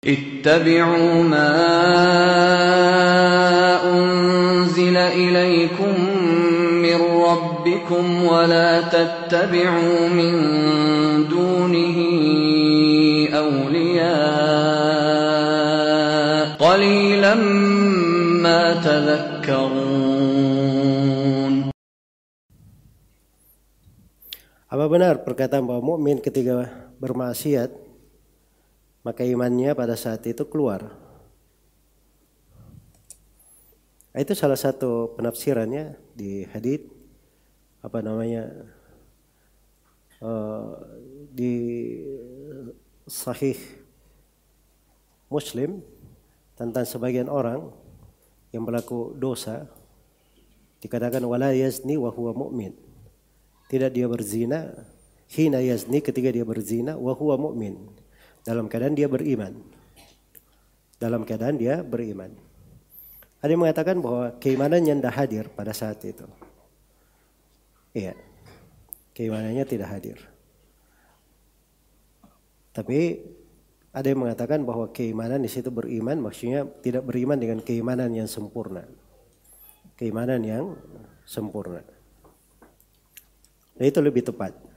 اتبعوا ما أنزل إليكم من ربكم ولا تتبعوا من دونه أولياء قليلا ما تذكرون. Apa benar perkataan bahwa mukmin ketika bermaksiat maka imannya pada saat itu keluar? Itu salah satu penafsirannya di hadits di Sahih Muslim tentang sebagian orang yang berlaku dosa dikatakan wala yazni wa huwa mu'min. Tidak dia berzina, hina yazni ketika dia berzina wa huwa mu'min. Dalam keadaan dia beriman. Dalam keadaan dia beriman. Ada yang mengatakan bahwa keimanannya tidak hadir pada saat itu. Iya. Keimanannya tidak hadir. Tapi ada yang mengatakan bahwa keimanan di situ beriman maksudnya tidak beriman dengan keimanan yang sempurna. Keimanan yang sempurna. Nah, itu lebih tepat.